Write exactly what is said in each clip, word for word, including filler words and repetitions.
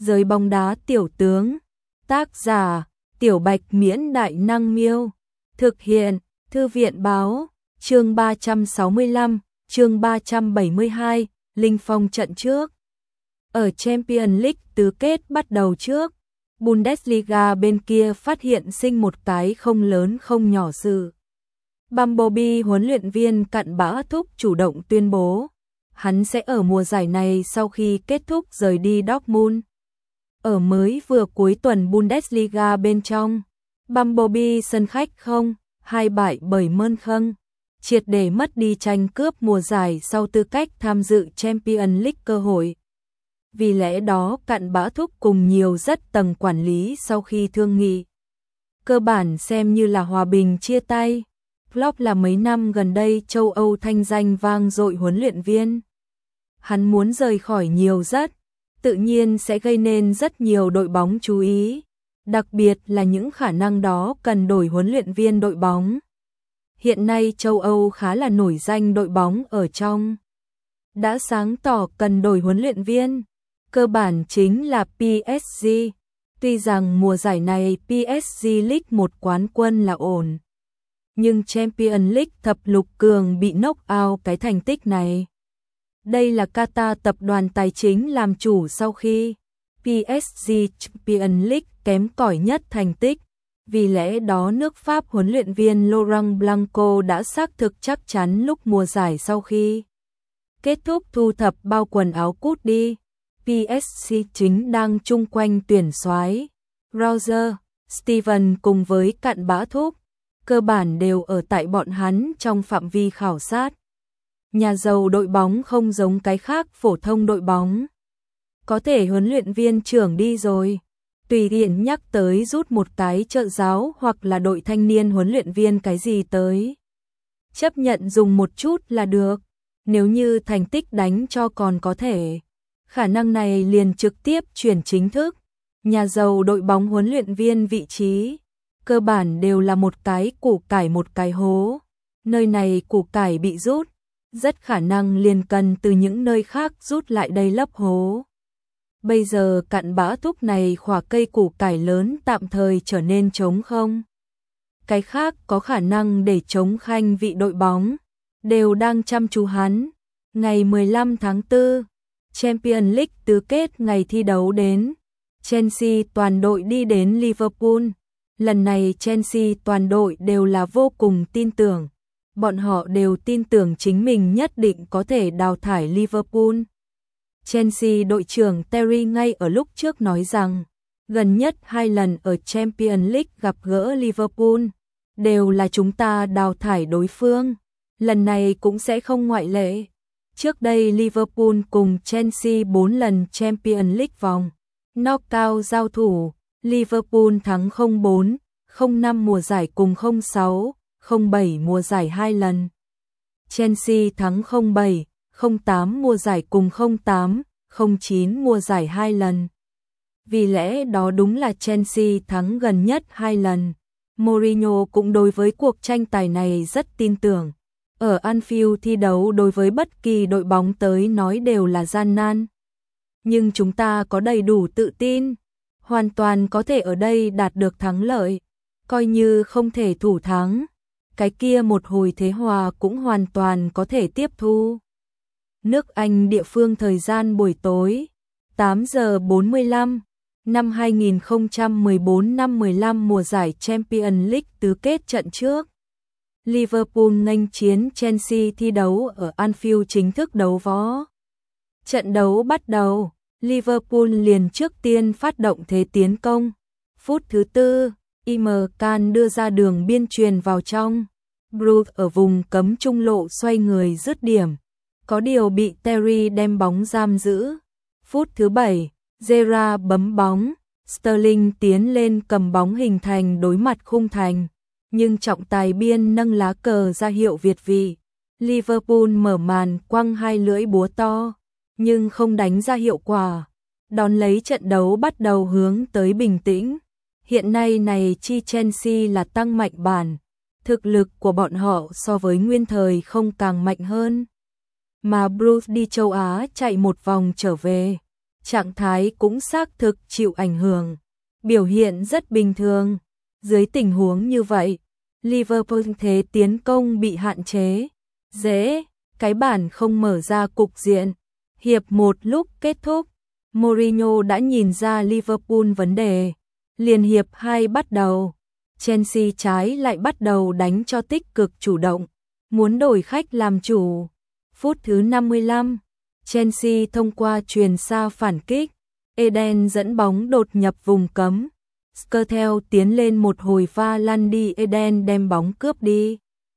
Giới bóng đá tiểu tướng. Tác giả: Tiểu Bạch Miễn Đại Năng Miêu. Thực hiện: Thư viện Báo. Chương ba trăm sáu mươi lăm, chương ba trăm bảy mươi hai, Linh Phong trận trước. Ở Champions League tứ kết bắt đầu trước, Bundesliga bên kia phát hiện sinh một cái không lớn không nhỏ sự. Bumblebee huấn luyện viên Cặn Bã Thúc chủ động tuyên bố, hắn sẽ ở mùa giải này sau khi kết thúc rời đi Dortmund. Ở mới vừa cuối tuần Bundesliga bên trong, Bumblebee sân khách không hai bại bởi Mönchengladbach, triệt để mất đi tranh cướp mùa giải sau tư cách tham dự Champions League cơ hội. Vì lẽ đó Cặn Bã Thúc cùng nhiều rất tầng quản lý sau khi thương nghị, cơ bản xem như là hòa bình chia tay. Klopp là mấy năm gần đây châu Âu thanh danh vang dội huấn luyện viên. Hắn muốn rời khỏi nhiều rất, tự nhiên sẽ gây nên rất nhiều đội bóng chú ý, đặc biệt là những khả năng đó cần đổi huấn luyện viên đội bóng. Hiện nay châu Âu khá là nổi danh đội bóng ở trong đã sáng tỏ cần đổi huấn luyện viên, cơ bản chính là pê ét giê. Tuy rằng mùa giải này pê ét giê League một quán quân là ổn, nhưng Champions League thập lục cường bị knock out cái thành tích này. Đây là Qatar tập đoàn tài chính làm chủ sau khi pê ét giê Champions League kém cỏi nhất thành tích. Vì lẽ đó nước Pháp huấn luyện viên Laurent Blanco đã xác thực chắc chắn lúc mùa giải sau khi kết thúc thu thập bao quần áo cút đi. pê ét giê chính đang chung quanh tuyển soái Roger, Steven cùng với Cặn Bã Thúc, cơ bản đều ở tại bọn hắn trong phạm vi khảo sát. Nhà giàu đội bóng không giống cái khác phổ thông đội bóng. Có thể huấn luyện viên trưởng đi rồi, tùy tiện nhắc tới rút một cái trợ giáo hoặc là đội thanh niên huấn luyện viên cái gì tới. Chấp nhận dùng một chút là được, nếu như thành tích đánh cho còn có thể. Khả năng này liền trực tiếp chuyển chính thức. Nhà giàu đội bóng huấn luyện viên vị trí, cơ bản đều là một cái củ cải một cái hố. Nơi này củ cải bị rút, rất khả năng liền cần từ những nơi khác rút lại đây lấp hố. Bây giờ Cặn Bã Thúc này khỏa cây củ cải lớn tạm thời trở nên trống không. Cái khác có khả năng để chống khanh vị đội bóng, đều đang chăm chú hắn. Ngày mười lăm tháng tư, Champions League tứ kết ngày thi đấu đến. Chelsea toàn đội đi đến Liverpool. Lần này Chelsea toàn đội đều là vô cùng tin tưởng. Bọn họ đều tin tưởng chính mình nhất định có thể đào thải Liverpool. Chelsea đội trưởng Terry ngay ở lúc trước nói rằng, gần nhất hai lần ở Champions League gặp gỡ Liverpool, đều là chúng ta đào thải đối phương. Lần này cũng sẽ không ngoại lệ. Trước đây Liverpool cùng Chelsea bốn lần Champions League vòng knockout giao thủ, Liverpool thắng không bốn, không năm mùa giải cùng không sáu, không bảy mùa giải hai lần. Chelsea thắng không bảy, không tám mùa giải cùng không tám, không chín mùa giải hai lần. Vì lẽ đó đúng là Chelsea thắng gần nhất hai lần. Mourinho cũng đối với cuộc tranh tài này rất tin tưởng. Ở Anfield thi đấu đối với bất kỳ đội bóng tới nói đều là gian nan. Nhưng chúng ta có đầy đủ tự tin, hoàn toàn có thể ở đây đạt được thắng lợi. Coi như không thể thủ thắng, cái kia một hồi thế hòa cũng hoàn toàn có thể tiếp thu. Nước Anh địa phương thời gian buổi tối, tám giờ bốn mươi lăm, năm hai nghìn không trăm mười bốn năm mười lăm mùa giải Champions League tứ kết trận trước. Liverpool nghênh chiến Chelsea thi đấu ở Anfield chính thức đấu võ. Trận đấu bắt đầu, Liverpool liền trước tiên phát động thế tiến công. Phút thứ tư, Emre Can đưa ra đường biên truyền vào trong. Bruce ở vùng cấm trung lộ xoay người dứt điểm. Có điều bị Terry đem bóng giam giữ. Phút thứ bảy, Gerrard bấm bóng. Sterling tiến lên cầm bóng hình thành đối mặt khung thành. Nhưng trọng tài biên nâng lá cờ ra hiệu việt vị. Liverpool mở màn quăng hai lưỡi búa to, nhưng không đánh ra hiệu quả. Đón lấy trận đấu bắt đầu hướng tới bình tĩnh. Hiện nay này chi Chelsea là tăng mạnh bản. Thực lực của bọn họ so với nguyên thời không càng mạnh hơn. Mà Bruce đi châu Á chạy một vòng trở về. trạng thái cũng xác thực chịu ảnh hưởng, biểu hiện rất bình thường. Dưới tình huống như vậy, Liverpool thế tiến công bị hạn chế, dễ, cái bản không mở ra cục diện. Hiệp một lúc kết thúc, Mourinho đã nhìn ra Liverpool vấn đề. Liền hiệp hai bắt đầu, Chelsea trái lại bắt đầu đánh cho tích cực chủ động, muốn đổi khách làm chủ. Phút thứ năm mươi lăm, Chelsea thông qua chuyền xa phản kích, Eden dẫn bóng đột nhập vùng cấm. Skrtel tiến lên một hồi pha lăn đi, Eden đem bóng cướp đi.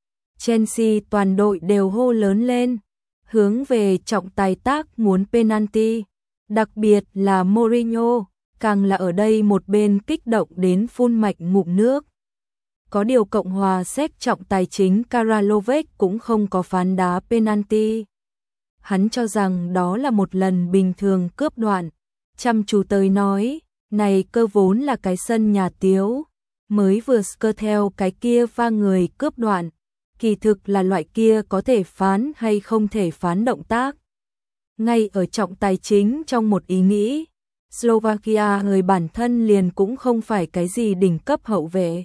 Chelsea toàn đội đều hô lớn lên, hướng về trọng tài tác muốn penalty, đặc biệt là Mourinho, càng là ở đây một bên kích động đến phun mạch ngụm nước. Có điều Cộng hòa Séc trọng tài chính Karalovic cũng không có phán đá penalty. Hắn cho rằng đó là một lần bình thường cướp đoạn, chăm chú tới nói, này cơ vốn là cái sân nhà Tiếu, mới vừa Skrtel cái kia pha người cướp đoạn, kỳ thực là loại kia có thể phán hay không thể phán động tác. Ngay ở trọng tài chính trong một ý nghĩ, Slovakia người bản thân liền cũng không phải cái gì đỉnh cấp hậu vệ.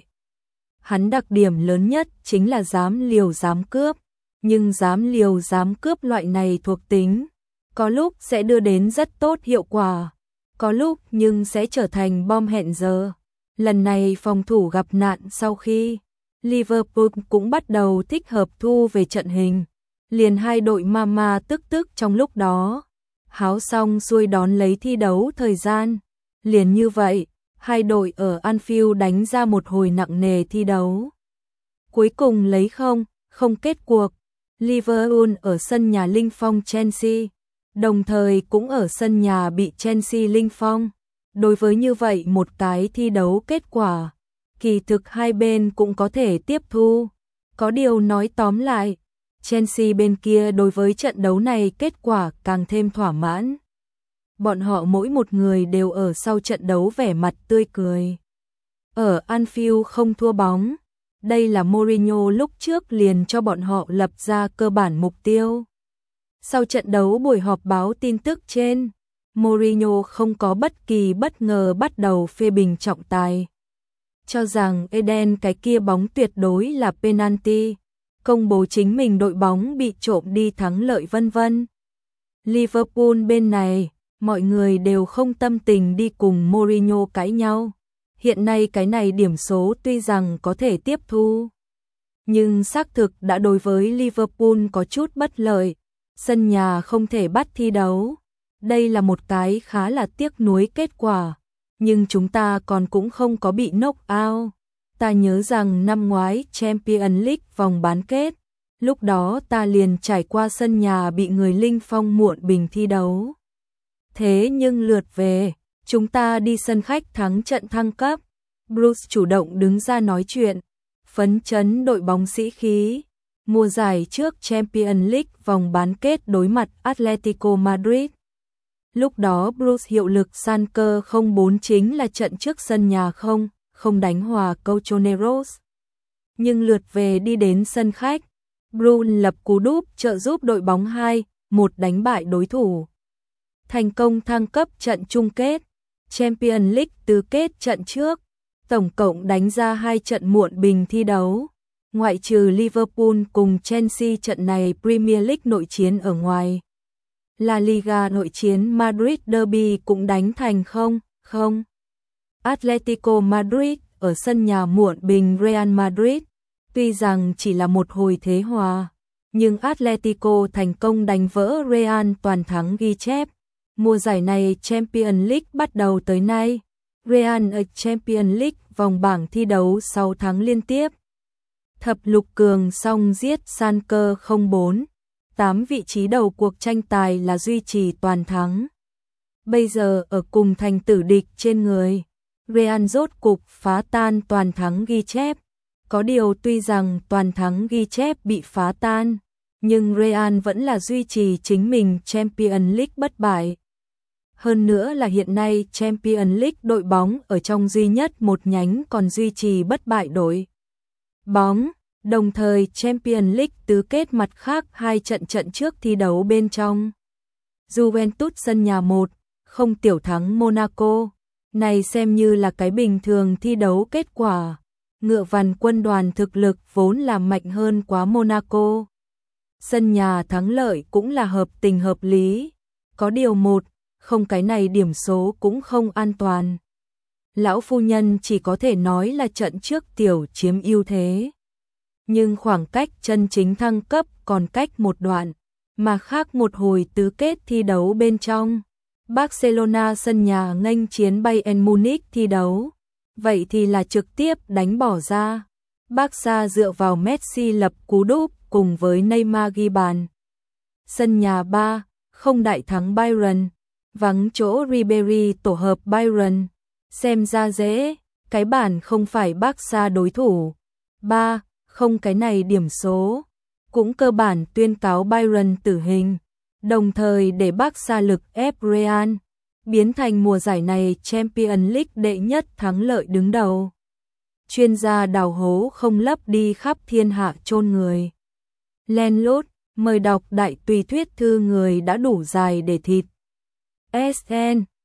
Hắn đặc điểm lớn nhất chính là dám liều dám cướp, nhưng dám liều dám cướp loại này thuộc tính, có lúc sẽ đưa đến rất tốt hiệu quả, có lúc nhưng sẽ trở thành bom hẹn giờ. Lần này phòng thủ gặp nạn sau khi Liverpool cũng bắt đầu thích hợp thu về trận hình, liền hai đội mama tức tức trong lúc đó, háo xong xuôi đón lấy thi đấu thời gian. Liền như vậy, hai đội ở Anfield đánh ra một hồi nặng nề thi đấu. Cuối cùng lấy không, không kết cuộc. Liverpool ở sân nhà linh phong Chelsea, đồng thời cũng ở sân nhà bị Chelsea linh phong. Đối với như vậy một cái thi đấu kết quả, kỳ thực hai bên cũng có thể tiếp thu. Có điều nói tóm lại, Chelsea bên kia đối với trận đấu này kết quả càng thêm thỏa mãn. Bọn họ mỗi một người đều ở sau trận đấu vẻ mặt tươi cười. Ở Anfield không thua bóng, đây là Mourinho lúc trước liền cho bọn họ lập ra cơ bản mục tiêu. Sau trận đấu buổi họp báo tin tức trên, Mourinho không có bất kỳ bất ngờ bắt đầu phê bình trọng tài, cho rằng Eden cái kia bóng tuyệt đối là penalty, công bố chính mình đội bóng bị trộm đi thắng lợi vân vân. Liverpool bên này, mọi người đều không tâm tình đi cùng Mourinho cãi nhau. Hiện nay cái này điểm số tuy rằng có thể tiếp thu, nhưng xác thực đã đối với Liverpool có chút bất lợi, sân nhà không thể bắt thi đấu. Đây là một cái khá là tiếc nuối kết quả, nhưng chúng ta còn cũng không có bị knock out. Ta nhớ rằng năm ngoái Champions League vòng bán kết, lúc đó ta liền trải qua sân nhà bị người linh phong muộn bình thi đấu. Thế nhưng lượt về, chúng ta đi sân khách thắng trận thăng cấp. Bruce chủ động đứng ra nói chuyện, phấn chấn đội bóng sĩ khí. Mùa giải trước Champions League vòng bán kết đối mặt Atletico Madrid. Lúc đó Bruce hiệu lực san cơ không bốn chính là trận trước sân nhà không, không đánh hòa Colchoneros. Nhưng lượt về đi đến sân khách, Bruce lập cú đúp trợ giúp đội bóng hai một đánh bại đối thủ. Thành công thăng cấp trận chung kết, Champions League tứ kết trận trước, tổng cộng đánh ra hai trận muộn bình thi đấu. Ngoại trừ Liverpool cùng Chelsea trận này Premier League nội chiến ở ngoài. La Liga nội chiến Madrid Derby cũng đánh thành không, không. Atletico Madrid ở sân nhà muộn bình Real Madrid, tuy rằng chỉ là một hồi thế hòa, nhưng Atletico thành công đánh vỡ Real toàn thắng ghi chép. Mùa giải này Champions League bắt đầu tới nay, Real ở Champions League vòng bảng thi đấu sáu tháng liên tiếp. Thập lục cường song giết san cơ không bốn, tám vị trí đầu cuộc tranh tài là duy trì toàn thắng. Bây giờ ở cùng thành tử địch trên người, Real rốt cục phá tan toàn thắng ghi chép. Có điều tuy rằng toàn thắng ghi chép bị phá tan, nhưng Real vẫn là duy trì chính mình Champions League bất bại. Hơn nữa là hiện nay Champions League đội bóng ở trong duy nhất một nhánh còn duy trì bất bại đội bóng. Đồng thời Champions League tứ kết mặt khác hai trận trận trước thi đấu bên trong. Juventus sân nhà một không tiểu thắng Monaco. Này xem như là cái bình thường thi đấu kết quả. Ngựa vằn quân đoàn thực lực vốn là mạnh hơn quá Monaco. Sân nhà thắng lợi cũng là hợp tình hợp lý. Có điều một, không cái này điểm số cũng không an toàn. Lão phu nhân chỉ có thể nói là trận trước tiểu chiếm ưu thế. Nhưng khoảng cách chân chính thăng cấp còn cách một đoạn. Mà khác một hồi tứ kết thi đấu bên trong. Barcelona sân nhà nghênh chiến Bayern Munich thi đấu. Vậy thì là trực tiếp đánh bỏ ra. Barca dựa vào Messi lập cú đúp cùng với Neymar ghi bàn. Sân nhà ba không đại thắng Bayern. Vắng chỗ Ribery tổ hợp Bayern. Xem ra dễ, cái bản không phải Barca đối thủ. ba không cái này điểm số. Cũng cơ bản tuyên cáo Bayern tử hình. Đồng thời để Barca lực ép Real. Biến thành mùa giải này Champions League đệ nhất thắng lợi đứng đầu. Chuyên gia đào hố không lấp đi khắp thiên hạ chôn người. Len lút, mời đọc đại tùy thuyết thư người đã đủ dài để thịt. ét en